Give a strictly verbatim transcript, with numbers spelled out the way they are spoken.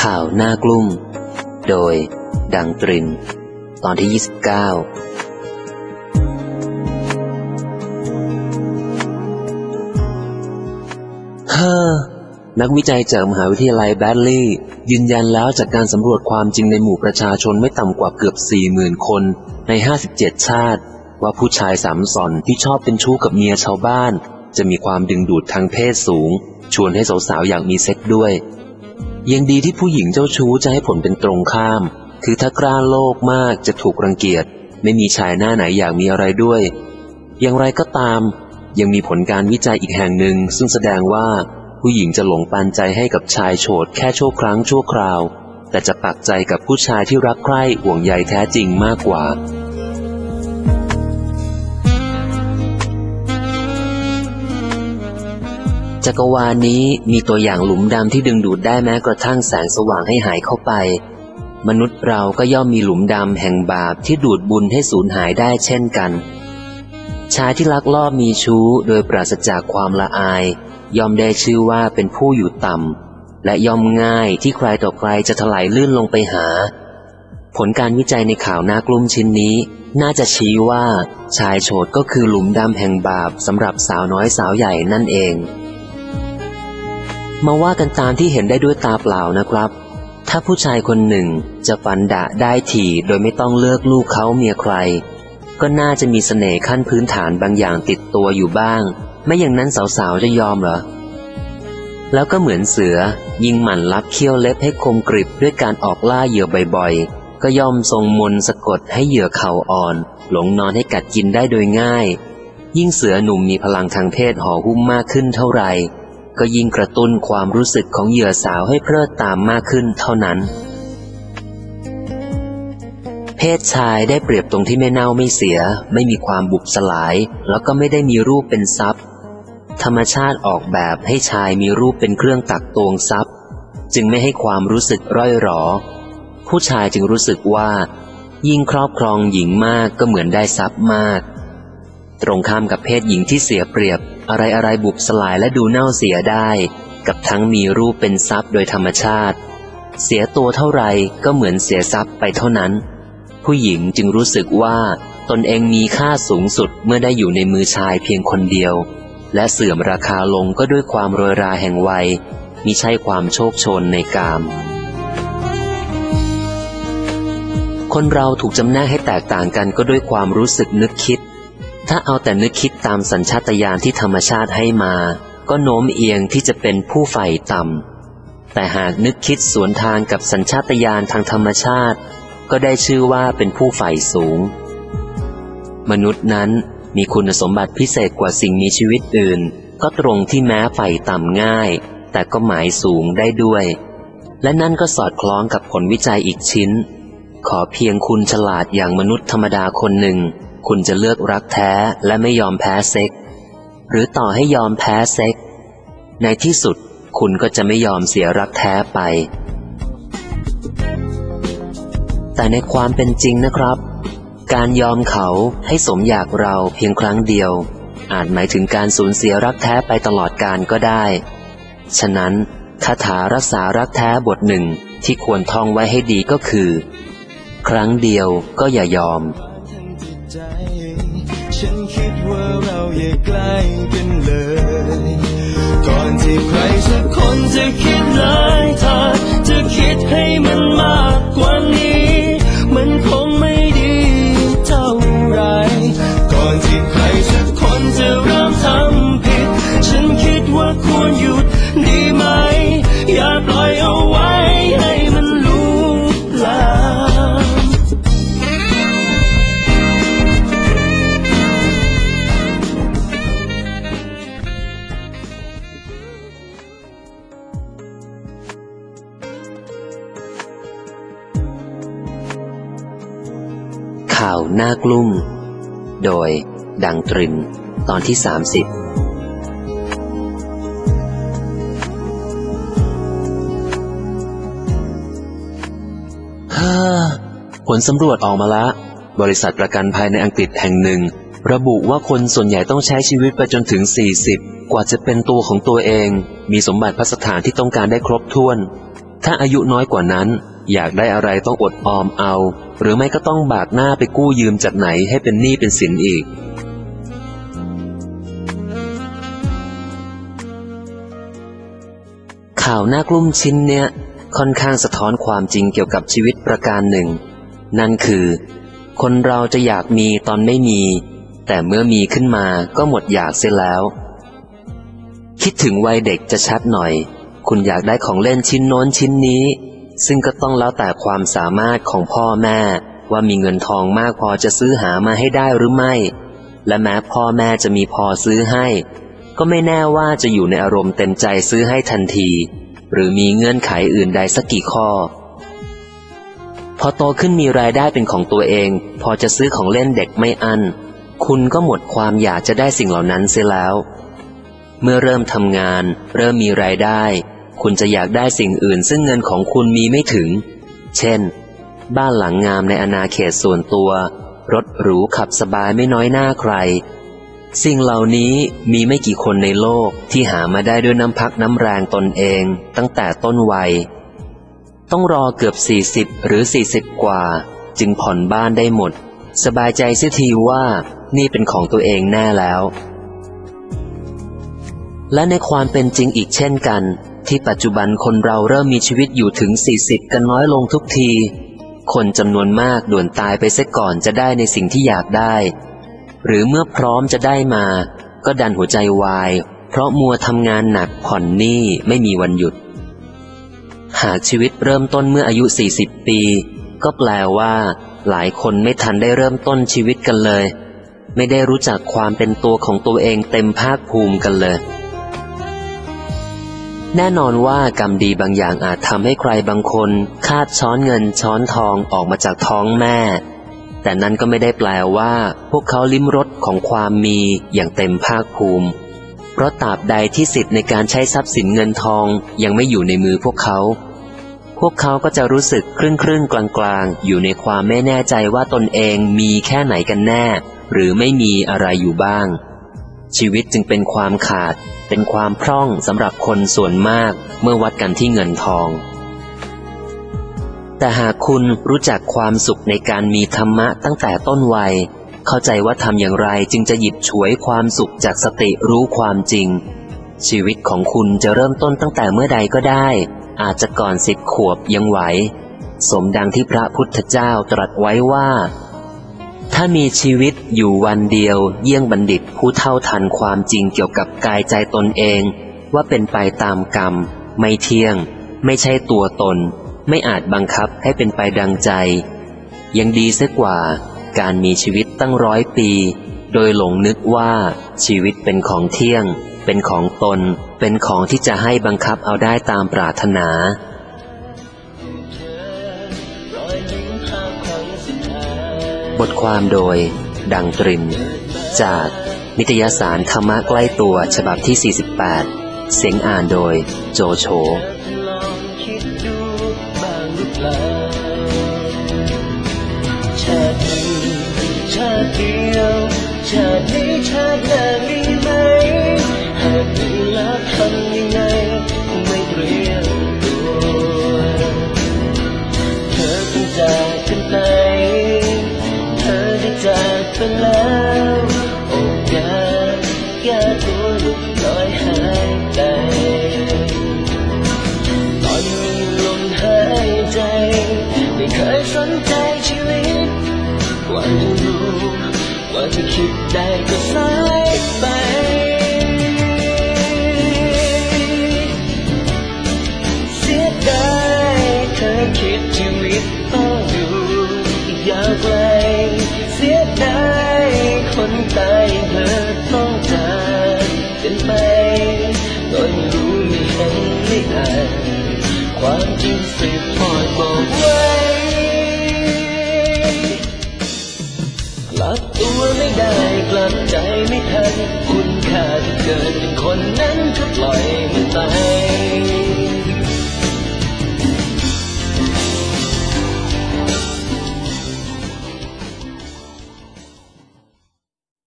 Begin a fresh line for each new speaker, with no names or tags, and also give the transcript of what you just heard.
ข่าวหน้ากลุ้มโดยดังตรินตอนที่ยี่สิบเก้าเฮ้อนักวิจัยจากมหาวิทยาลัยแบดลีย์ยืนยันแล้วจากการสำรวจความจริงในหมู่ประชาชนไม่ต่ำกว่าเกือบ สี่หมื่น คนในห้าสิบเจ็ดชาติว่าผู้ชายสามส่อนที่ชอบเป็นชู้กับเมียชาวบ้านจะมีความดึงดูดทางเพศสูงชวนให้สาวๆอยากมีเซ็กด้วยยังดีที่ผู้หญิงเจ้าชู้จะให้ผลเป็นตรงข้ามคือถ้ากล้าโลภมากจะถูกรังเกียจไม่มีชายหน้าไหนอยากมีอะไรด้วยอย่างไรก็ตามยังมีผลการวิจัยอีกแห่งหนึ่งซึ่งแสดงว่าผู้หญิงจะหลงปันใจให้กับชายโฉดแค่ชั่วครั้งชั่วคราวแต่จะปักใจกับผู้ชายที่รักใคร่ห่วงใยแท้จริงมากกว่าจักรวาลนี้มีตัวอย่างหลุมดำที่ดึงดูดได้แม้กระทั่งแสงสว่างให้หายเข้าไปมนุษย์เราก็ย่อมมีหลุมดำแห่งบาปที่ดูดบุญให้สูญหายได้เช่นกันชายที่ลักลอบมีชู้โดยปราศจากความละอายย่อมได้ชื่อว่าเป็นผู้อยู่ต่ำและย่อมง่ายที่ใครต่อใครจะถลายลื่นลงไปหาผลการวิจัยในข่าวหน้ากลุ้มชิ้นนี้น่าจะชี้ว่าชายโฉดก็คือหลุมดำแห่งบาปสำหรับสาวน้อยสาวใหญ่นั่นเองมาว่ากันตามที่เห็นได้ด้วยตาเปล่านะครับถ้าผู้ชายคนหนึ่งจะฟันดะได้ถี่โดยไม่ต้องเลือกลูกเขาเมียใครก็น่าจะมีเสน่ห์ขั้นพื้นฐานบางอย่างติดตัวอยู่บ้างไม่อย่างนั้นสาวๆจะยอมเหรอแล้วก็เหมือนเสือยิงหมั่นลับเขี้ยวเล็บให้คมกริบด้วยการออกล่าเหยื่อบ่อยๆก็ย่อมทรงมนต์สะกดให้เหยื่อเข่าอ่อนหลงนอนให้กัดกินได้โดยง่ายยิ่งเสือหนุ่มมีพลังทางเพศห่อหุ้มมากขึ้นเท่าไหร่ก็ยิ่งกระตุ้นความรู้สึกของเหยื่อสาวให้เพลิดตามมากขึ้นเท่านั้นเพศชายได้เปรียบตรงที่ไม่เน่าไม่เสียไม่มีความบุบสลายแล้วก็ไม่ได้มีรูปเป็นทรัพย์ธรรมชาติออกแบบให้ชายมีรูปเป็นเครื่องตักตวงทรัพย์จึงไม่ให้ความรู้สึกร่อยหรอผู้ชายจึงรู้สึกว่ายิ่งครอบครองหญิงมากก็เหมือนได้ทรัพย์มากตรงข้ามกับเพศหญิงที่เสียเปรียบอะไรอะไรบุบสลายและดูเน่าเสียได้กับทั้งมีรูปเป็นทรัพย์โดยธรรมชาติเสียตัวเท่าไรก็เหมือนเสียทรัพย์ไปเท่านั้นผู้หญิงจึงรู้สึกว่าตนเองมีค่าสูงสุดเมื่อได้อยู่ในมือชายเพียงคนเดียวและเสื่อมราคาลงก็ด้วยความโรยราแห่งวัยมิใช่ความโชคโชนในกามคนเราถูกจำแนกให้แตกต่างกันก็ด้วยความรู้สึกนึกคิดถ้าเอาแต่นึกคิดตามสัญชาตญาณที่ธรรมชาติให้มาก็โน้มเอียงที่จะเป็นผู้ใฝ่ต่ำแต่หากนึกคิดสวนทางกับสัญชาตญาณทางธรรมชาติก็ได้ชื่อว่าเป็นผู้ใฝ่สูงมนุษย์นั้นมีคุณสมบัติพิเศษกว่าสิ่งมีชีวิตอื่นก็ตรงที่แม้ใฝ่ต่ำง่ายแต่ก็หมายสูงได้ด้วยและนั่นก็สอดคล้องกับผลวิจัยอีกชิ้นขอเพียงคุณฉลาดอย่างมนุษย์ธรรมดาคนหนึ่งคุณจะเลือกรักแท้และไม่ยอมแพ้เซ็กหรือต่อให้ยอมแพ้เซ็กในที่สุดคุณก็จะไม่ยอมเสียรักแท้ไปแต่ในความเป็นจริงนะครับการยอมเขาให้สมอยากเราเพียงครั้งเดียวอาจหมายถึงการสูญเสียรักแท้ไปตลอดกาลก็ได้ฉะนั้นคาถารักษารักแท้บทหนึ่งที่ควรท่องไว้ให้ดีก็คือครั้งเดียวก็อย่ายอมฉันคิดว่าเราอย่าใกล้กันเลยก่อนที่ใครสักคนจะคิดร้ายเธอจะคิดให้มันมากกว่านี้มันคงไม่ดีเท่าไรก่อนที่ใครสักคนจะเริ่มทำผิดฉันคิดว่าควรหยุดดีไหมอย่าปล่อยเอาไว้ให้มันลุกลามข่าวหน้ากลุ้มโดยดังตรินตอนที่สามสิบผลสำรวจออกมาแล้วบริษัทประกันภัยในอังกฤษแห่งหนึ่งระบุว่าคนส่วนใหญ่ต้องใช้ชีวิตไปจนถึงสี่สิบกว่าจะเป็นตัวของตัวเองมีสมบัติพัสถานที่ต้องการได้ครบถ้วนถ้าอายุน้อยกว่านั้นอยากได้อะไรต้องอดออมเอาหรือไม่ก็ต้องบากหน้าไปกู้ยืมจากไหนให้เป็นหนี้เป็นสินอีกข่าวหน้ากลุ้มชิ้นเนี้ยค่อนข้างสะท้อนความจริงเกี่ยวกับชีวิตประการหนึ่งนั่นคือคนเราจะอยากมีตอนไม่มีแต่เมื่อมีขึ้นมาก็หมดอยากเสียแล้วคิดถึงวัยเด็กจะชัดหน่อยคุณอยากได้ของเล่นชิ้นโน้นชิ้นนี้ซึ่งก็ต้องแล้วแต่ความสามารถของพ่อแม่ว่ามีเงินทองมากพอจะซื้อหามาให้ได้หรือไม่และแม้พ่อแม่จะมีพอซื้อให้ก็ไม่แน่ว่าจะอยู่ในอารมณ์เต็มใจซื้อให้ทันทีหรือมีเงื่อนไขอื่นใดสักกี่ข้อพอโตขึ้นมีรายได้เป็นของตัวเองพอจะซื้อของเล่นเด็กไม่อั้นคุณก็หมดความอยากจะได้สิ่งเหล่านั้นเสียแล้วเมื่อเริ่มทำงานเริ่มมีรายได้คุณจะอยากได้สิ่งอื่นซึ่งเงินของคุณมีไม่ถึงเช่นบ้านหลังงามในอาณาเขตส่วนตัวรถหรูขับสบายไม่น้อยหน้าใครสิ่งเหล่านี้มีไม่กี่คนในโลกที่หามาได้ด้วยน้ำพักน้ำแรงตนเองตั้งแต่ต้นวัยต้องรอเกือบสี่สิบหรือสี่สิบกว่าจึงผ่อนบ้านได้หมดสบายใจเสียทีว่านี่เป็นของตัวเองแน่แล้วและในความเป็นจริงอีกเช่นกันที่ปัจจุบันคนเราเริ่มมีชีวิตอยู่ถึงสี่สิบกันน้อยลงทุกทีคนจำนวนมากด่วนตายไปเสียก่อนจะได้ในสิ่งที่อยากได้หรือเมื่อพร้อมจะได้มาก็ดันหัวใจวายเพราะมัวทำงานหนักผ่อนหนี้ไม่มีวันหยุดหากชีวิตเริ่มต้นเมื่ออายุสี่สิบปีก็แปลว่าหลายคนไม่ทันได้เริ่มต้นชีวิตกันเลยไม่ได้รู้จักความเป็นตัวของตัวเองเต็มภาคภูมิกันเลยแน่นอนว่ากรรมดีบางอย่างอาจทำให้ใครบางคนคาบช้อนเงินช้อนทองออกมาจากท้องแม่แต่นั้นก็ไม่ได้แปลว่าพวกเขาลิ้มรสของความมีอย่างเต็มภาคภูมิเพราะตราบใดที่สิทธิ์ในการใช้ทรัพย์สินเงินทองยังไม่อยู่ในมือพวกเขาพวกเขาก็จะรู้สึกครึ่งครึ่งกลางกลางอยู่ในความไม่แน่ใจว่าตนเองมีแค่ไหนกันแน่หรือไม่มีอะไรอยู่บ้างชีวิตจึงเป็นความขาดเป็นความพร่องสำหรับคนส่วนมากเมื่อวัดกันที่เงินทองแต่หากคุณรู้จักความสุขในการมีธรรมะตั้งแต่ต้นวัยเข้าใจว่าทำอย่างไรจึงจะหยิบฉวยความสุขจากสติรู้ความจริงชีวิตของคุณจะเริ่มต้นตั้งแต่เมื่อใดก็ได้อาจจะก่อนสิบขวบยังไหวสมดังที่พระพุทธเจ้าตรัสไว้ว่าถ้ามีชีวิตอยู่วันเดียวเยี่ยงบัณฑิตผู้เท่าทันความจริงเกี่ยวกับกายใจตนเองว่าเป็นไปตามกรรมไม่เที่ยงไม่ใช่ตัวตนไม่อาจบังคับให้เป็นไปดังใจยังดีเสียกว่าการมีชีวิตตั้งร้อยปีโดยหลงนึกว่าชีวิตเป็นของเที่ยงเป็นของตนเป็นของที่จะให้บังคับเอาได้ตามปรารถนาบทความโดยดังตรินจากนิตยสารธรรมะใกล้ตัวฉบับที่สี่สิบแปดเสียงอ่านโดยโจโฉชาติชาติเดียวชาตินี้ชาติหน้ามีไหมหากมีแล้วทำยังไงคงไม่เตรียมตัวเธอต้องจากกันไปเธอได้จากไปแล้วโอกาสแก้ตัวหลุดลอยหายไปตอนมีลมหายใจไม่เคยสนใจชีวิตว่าจะรู้ว่าจะคิดได้ก็สายไปเสียดายเธอคิดชีวิตต้องอยู่อีกยาวไกลเสียดายคนตายเธอต้องจากกันไปโดยไม่รู้ไม่เห็นไม่อ่านความจริงสืบทอดบอกไว้กลับตัวไม่ได้กลับใจไม่ทันคุณค่าที่เกิดเป็นคนนั้นก็ปล่อยมันไป